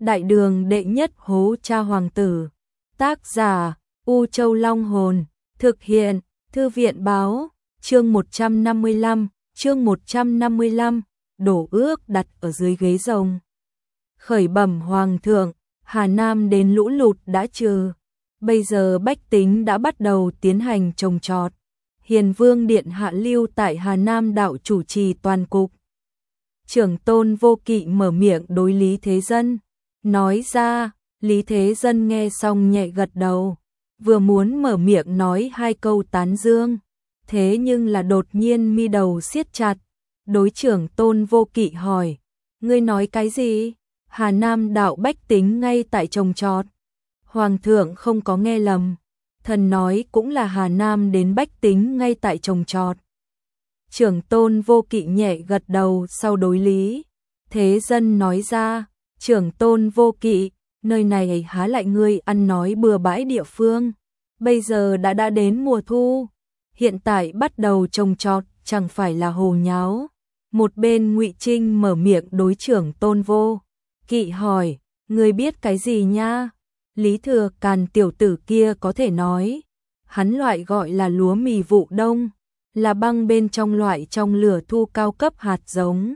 Đại đường đệ nhất hố cha hoàng tử. Tác giả U Châu Long Hồn. Thực hiện Thư viện Báo. Chương 155. Đổ ước đặt ở dưới ghế rồng. Khởi bẩm hoàng thượng, Hà Nam đến lũ lụt đã trừ. Bây giờ bách tính đã bắt đầu tiến hành trồng trọt. Hiền Vương Điện Hạ lưu tại Hà Nam đạo chủ trì toàn cục. Trưởng Tôn Vô Kỵ mở miệng đối Lý Thế Dân, nói ra. Lý Thế Dân nghe xong nhẹ gật đầu, vừa muốn mở miệng nói hai câu tán dương, thế nhưng là đột nhiên mi đầu siết chặt. Đối trưởng Tôn Vô Kỵ hỏi, ngươi nói cái gì? Hà Nam đạo bách tính ngay tại trồng trọt. Hoàng thượng không có nghe lầm, thần nói cũng là Hà Nam đến bách tính ngay tại trồng trọt. Trưởng Tôn Vô Kỵ nhẹ gật đầu, sau đối Lý Thế Dân nói ra, trưởng Tôn Vô Kỵ, nơi này há lại ngươi ăn nói bừa bãi địa phương. Bây giờ đã đến mùa thu, hiện tại bắt đầu trồng trọt chẳng phải là hồ nháo. Một bên Ngụy Trinh mở miệng đối trưởng Tôn Vô Kỵ hỏi, ngươi biết cái gì nha? Lý Thừa Càn tiểu tử kia có thể nói, hắn loại gọi là lúa mì vụ đông, là băng bên trong loại trong lửa thu cao cấp hạt giống.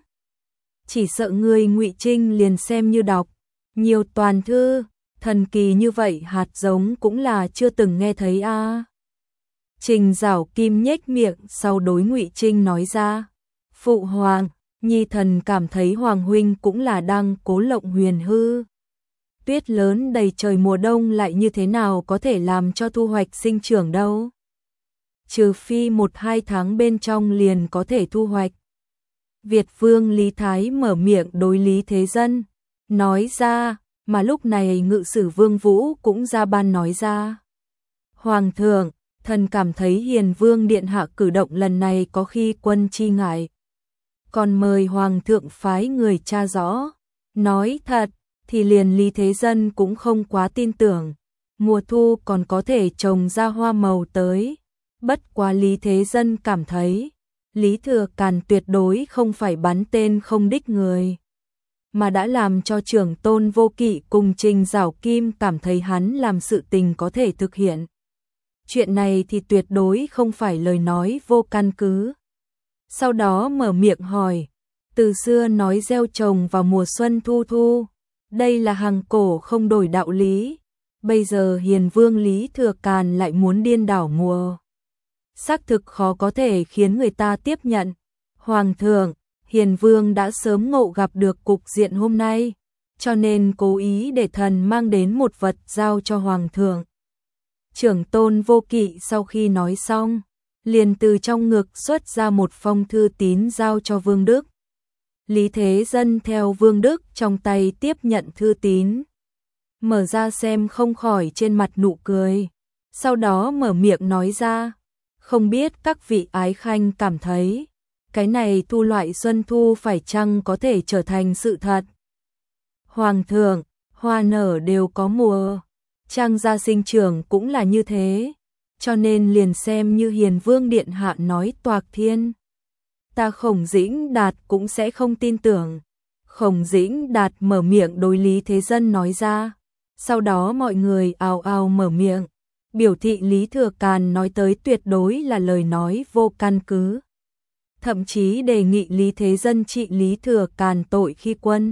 Chỉ sợ ngươi Ngụy Trinh liền xem như đọc nhiều toàn thư, thần kỳ như vậy hạt giống cũng là chưa từng nghe thấy a. Trình Giảo Kim nhếch miệng sau đối Ngụy Trinh nói ra, phụ hoàng, nhi thần cảm thấy hoàng huynh cũng là đang cố lộng huyền hư. Tuyết lớn đầy trời mùa đông lại như thế nào có thể làm cho thu hoạch sinh trưởng đâu? Trừ phi 1-2 tháng bên trong liền có thể thu hoạch. Việt Vương Lý Thái mở miệng đối Lý Thế Dân, nói ra, mà lúc này Ngự sử Vương Vũ cũng ra ban nói ra. Hoàng thượng, thần cảm thấy Hiền Vương Điện Hạ cử động lần này có khi quân chi ngại. Còn mời Hoàng thượng phái người tra rõ. Nói thật, thì liền Lý Thế Dân cũng không quá tin tưởng. Mùa thu còn có thể trồng ra hoa màu tới. Bất quá Lý Thế Dân cảm thấy, Lý Thừa Càn tuyệt đối không phải bắn tên không đích người, mà đã làm cho trưởng Tôn Vô Kỵ cùng Trình Giảo Kim cảm thấy hắn làm sự tình có thể thực hiện. Chuyện này thì tuyệt đối không phải lời nói vô căn cứ. Sau đó mở miệng hỏi, từ xưa nói gieo trồng vào mùa xuân thu thu, đây là hàng cổ không đổi đạo lý. Bây giờ Hiền Vương Lý Thừa Càn lại muốn điên đảo mùa. Xác thực khó có thể khiến người ta tiếp nhận. Hoàng thượng, Hiền Vương đã sớm ngộ gặp được cục diện hôm nay, cho nên cố ý để thần mang đến một vật giao cho Hoàng thượng. Trưởng Tôn Vô Kỵ sau khi nói xong, liền từ trong ngực xuất ra một phong thư tín giao cho Vương Đức. Lý Thế Dân theo Vương Đức trong tay tiếp nhận thư tín, mở ra xem không khỏi trên mặt nụ cười, sau đó mở miệng nói ra, không biết các vị ái khanh cảm thấy, cái này thu loại xuân thu phải chăng có thể trở thành sự thật. Hoàng thượng, hoa nở đều có mùa, trang gia sinh trưởng cũng là như thế, cho nên liền xem như Hiền Vương Điện Hạ nói toạc thiên. Ta Khổng Dĩnh Đạt cũng sẽ không tin tưởng. Khổng Dĩnh Đạt mở miệng đối Lý Thế Dân nói ra, sau đó mọi người ào ào mở miệng, biểu thị Lý Thừa Càn nói tới tuyệt đối là lời nói vô căn cứ. Thậm chí đề nghị Lý Thế Dân trị Lý Thừa Càn tội khi quân.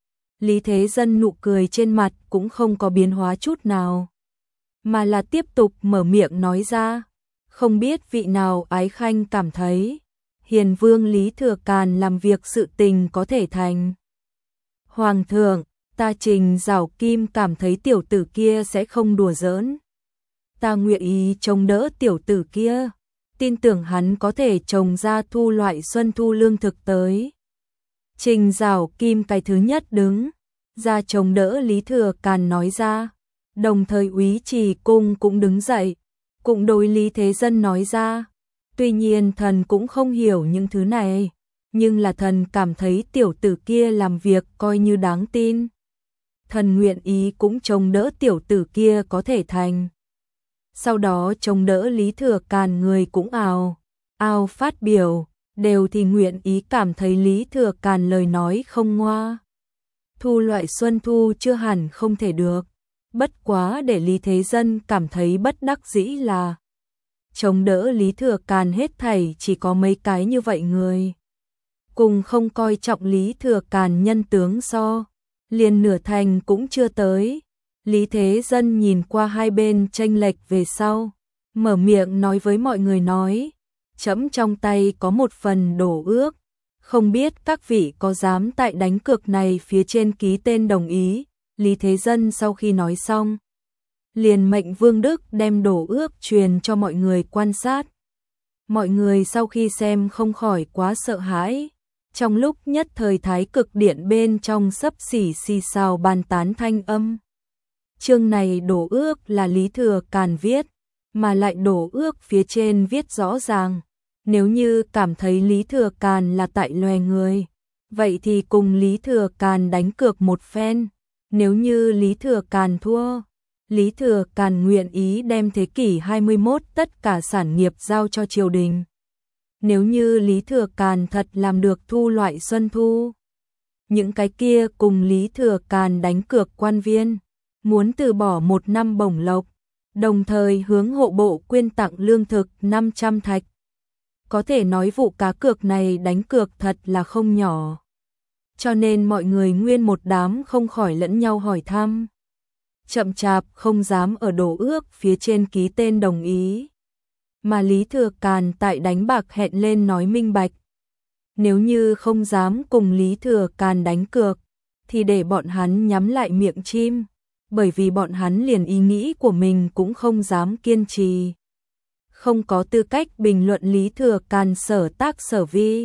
Lý Thế Dân nụ cười trên mặt cũng không có biến hóa chút nào, mà là tiếp tục mở miệng nói ra, không biết vị nào ái khanh cảm thấy Hiền Vương Lý Thừa Càn làm việc sự tình có thể thành. Hoàng thượng, ta Trình Giảo Kim cảm thấy tiểu tử kia sẽ không đùa giỡn. Ta nguyện ý chống đỡ tiểu tử kia, tin tưởng hắn có thể trồng ra thu loại xuân thu lương thực tới. Trình Giảo Kim cái thứ nhất đứng ra chống đỡ Lý Thừa Càn nói ra, đồng thời Úy Trì Cung cũng đứng dậy, cũng đối Lý Thế Dân nói ra, tuy nhiên thần cũng không hiểu những thứ này, nhưng là thần cảm thấy tiểu tử kia làm việc coi như đáng tin. Thần nguyện ý cũng chống đỡ tiểu tử kia có thể thành. Sau đó chống đỡ Lý Thừa Càn người cũng ào ào phát biểu, đều thì nguyện ý cảm thấy Lý Thừa Càn lời nói không ngoa. thu loại xuân thu chưa hẳn không thể được. Bất quá để Lý Thế Dân cảm thấy bất đắc dĩ là chống đỡ Lý Thừa Càn hết thảy chỉ có mấy cái như vậy người. Cùng không coi trọng Lý Thừa Càn nhân tướng so, liền nửa thành cũng chưa tới. Lý Thế Dân nhìn qua hai bên chênh lệch về sau, mở miệng nói với mọi người nói, trẫm trong tay có một phần đổ ước, không biết các vị có dám tại đánh cược này phía trên ký tên đồng ý. Lý Thế Dân sau khi nói xong, liền mệnh Vương Đức đem đổ ước truyền cho mọi người quan sát. Mọi người sau khi xem không khỏi quá sợ hãi. Trong lúc nhất thời thái cực điện bên trong xấp xỉ xì xào bàn tán thanh âm. Chương này đổ ước là Lý Thừa Càn viết, mà lại đổ ước phía trên viết rõ ràng. Nếu như cảm thấy Lý Thừa Càn là tại loè người, vậy thì cùng Lý Thừa Càn đánh cược một phen. Nếu như Lý Thừa Càn thua, Lý Thừa Càn nguyện ý đem thế kỷ 21 tất cả sản nghiệp giao cho triều đình. Nếu như Lý Thừa Càn thật làm được thu loại xuân thu, những cái kia cùng Lý Thừa Càn đánh cược quan viên, muốn từ bỏ 1 năm bổng lộc, đồng thời hướng hộ bộ quyên tặng lương thực 500 thạch. Có thể nói vụ cá cược này đánh cược thật là không nhỏ. Cho nên mọi người nguyên một đám không khỏi lẫn nhau hỏi thăm. Chậm chạp không dám ở đổ ước phía trên ký tên đồng ý. Mà Lý Thừa Càn tại đánh bạc hẹn lên nói minh bạch. Nếu như không dám cùng Lý Thừa Càn đánh cược, thì để bọn hắn nhắm lại miệng chim, bởi vì bọn hắn liền ý nghĩ của mình cũng không dám kiên trì. Không có tư cách bình luận Lý Thừa Càn sở tác sở vi.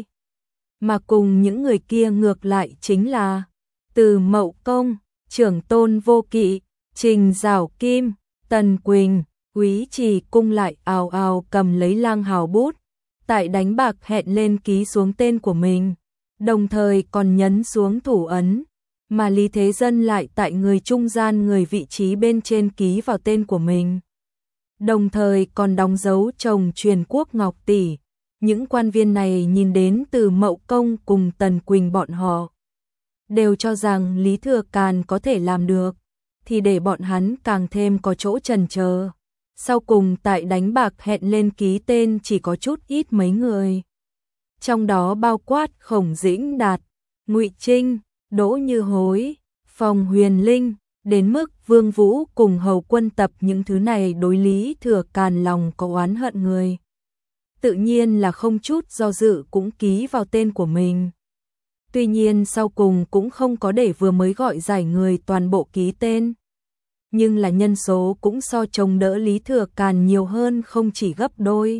Mà cùng những người kia ngược lại chính là Từ Mậu Công, Trưởng Tôn Vô Kỵ, Trình Giảo Kim, Tần Quỳnh, Quý Trì Cung lại ào ào cầm lấy lang hào bút, tại đánh bạc hẹn lên ký xuống tên của mình, đồng thời còn nhấn xuống thủ ấn, mà Lý Thế Dân lại tại người trung gian người vị trí bên trên ký vào tên của mình. Đồng thời còn đóng dấu chồng truyền quốc ngọc tỷ. Những quan viên này nhìn đến Từ Mậu Công cùng Tần Quỳnh bọn họ, đều cho rằng Lý Thừa Càn có thể làm được, thì để bọn hắn càng thêm có chỗ chần chờ. Sau cùng tại đánh bạc hẹn lên ký tên chỉ có chút ít mấy người. Trong đó bao quát Khổng Dĩnh Đạt, Ngụy Trinh, Đỗ Như Hối, Phòng Huyền Linh, đến mức Vương Vũ cùng hầu quân tập những thứ này đối Lý Thừa Càn lòng có oán hận người. Tự nhiên là không chút do dự cũng ký vào tên của mình. Tuy nhiên sau cùng cũng không có để vừa mới gọi giải người toàn bộ ký tên. Nhưng là nhân số cũng so chống đỡ Lý Thừa Càn nhiều hơn không chỉ gấp đôi.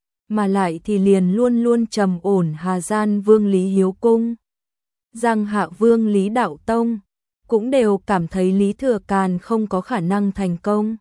Mà lại thì liền luôn luôn trầm ổn Hà Gian Vương Lý Hiếu Cung, Giang Hạ Vương Lý Đạo Tông, cũng đều cảm thấy Lý Thừa Càn không có khả năng thành công.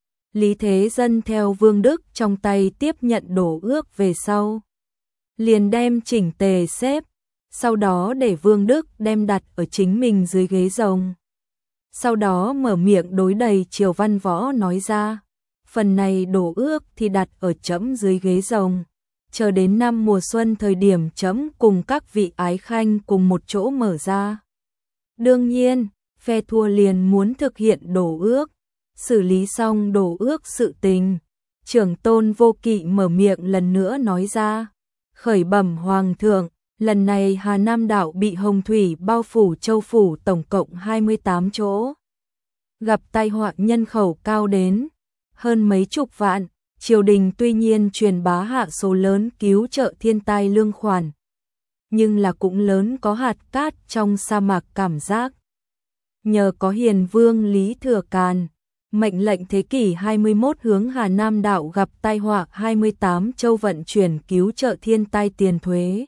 Lý Thế Dân theo Vương Đức trong tay tiếp nhận đổ ước về sau, liền đem chỉnh tề xếp, sau đó để Vương Đức đem đặt ở chính mình dưới ghế rồng. Sau đó mở miệng đối đầy Triều Văn Võ nói ra, phần này đổ ước thì đặt ở trẫm dưới ghế rồng, chờ đến năm mùa xuân thời điểm trẫm cùng các vị ái khanh cùng một chỗ mở ra. Đương nhiên, phe thua liền muốn thực hiện đổ ước. Xử lý xong đổ ước sự tình, Trưởng Tôn Vô Kỵ mở miệng lần nữa nói ra, khởi bẩm Hoàng thượng, lần này Hà Nam đảo bị hồng thủy bao phủ châu phủ tổng cộng 28 chỗ. Gặp tai họa nhân khẩu cao đến hơn mấy chục vạn, triều đình tuy nhiên truyền bá hạ số lớn cứu trợ thiên tai lương khoản, nhưng là cũng lớn có hạt cát trong sa mạc cảm giác. Nhờ có Hiền Vương Lý Thừa Càn, mệnh lệnh thế kỷ 21 hướng Hà Nam đảo gặp tai họa 28 châu vận chuyển cứu trợ thiên tai tiền thuế.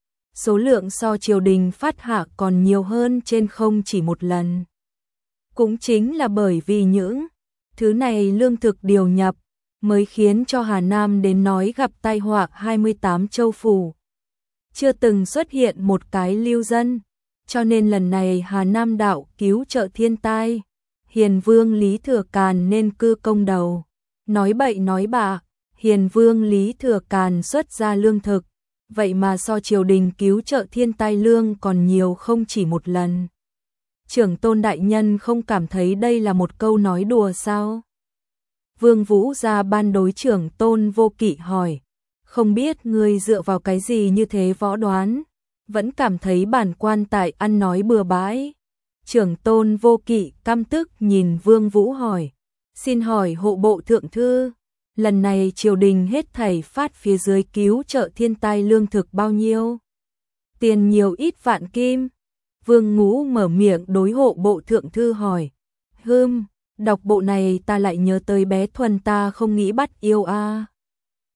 Số lượng so triều đình phát hạ còn nhiều hơn trên không chỉ một lần. Cũng chính là bởi vì những thứ này lương thực điều nhập, mới khiến cho Hà Nam đến nói gặp tai họa 28 châu phủ. Chưa từng xuất hiện một cái lưu dân, cho nên lần này Hà Nam đảo cứu trợ thiên tai, Hiền Vương Lý Thừa Càn nên cư công đầu. Nói bậy nói bạ, Hiền Vương Lý Thừa Càn xuất ra lương thực, vậy mà so triều đình cứu trợ thiên tai lương còn nhiều không chỉ một lần. Trưởng tôn đại nhân không cảm thấy đây là một câu nói đùa sao? Vương Vũ ra ban đối trưởng tôn vô kỵ hỏi, không biết ngươi dựa vào cái gì như thế võ đoán, vẫn cảm thấy bản quan tại ăn nói bừa bãi. Trưởng tôn vô kỵ căm tức nhìn Vương Vũ hỏi, xin hỏi hộ bộ thượng thư, lần này triều đình hết thảy phát phía dưới cứu trợ thiên tai lương thực bao nhiêu? Tiền nhiều ít vạn kim. Vương Ngũ mở miệng đối hộ bộ thượng thư hỏi, đọc bộ này ta lại nhớ tới bé Thuần ta không nghĩ bắt yêu a.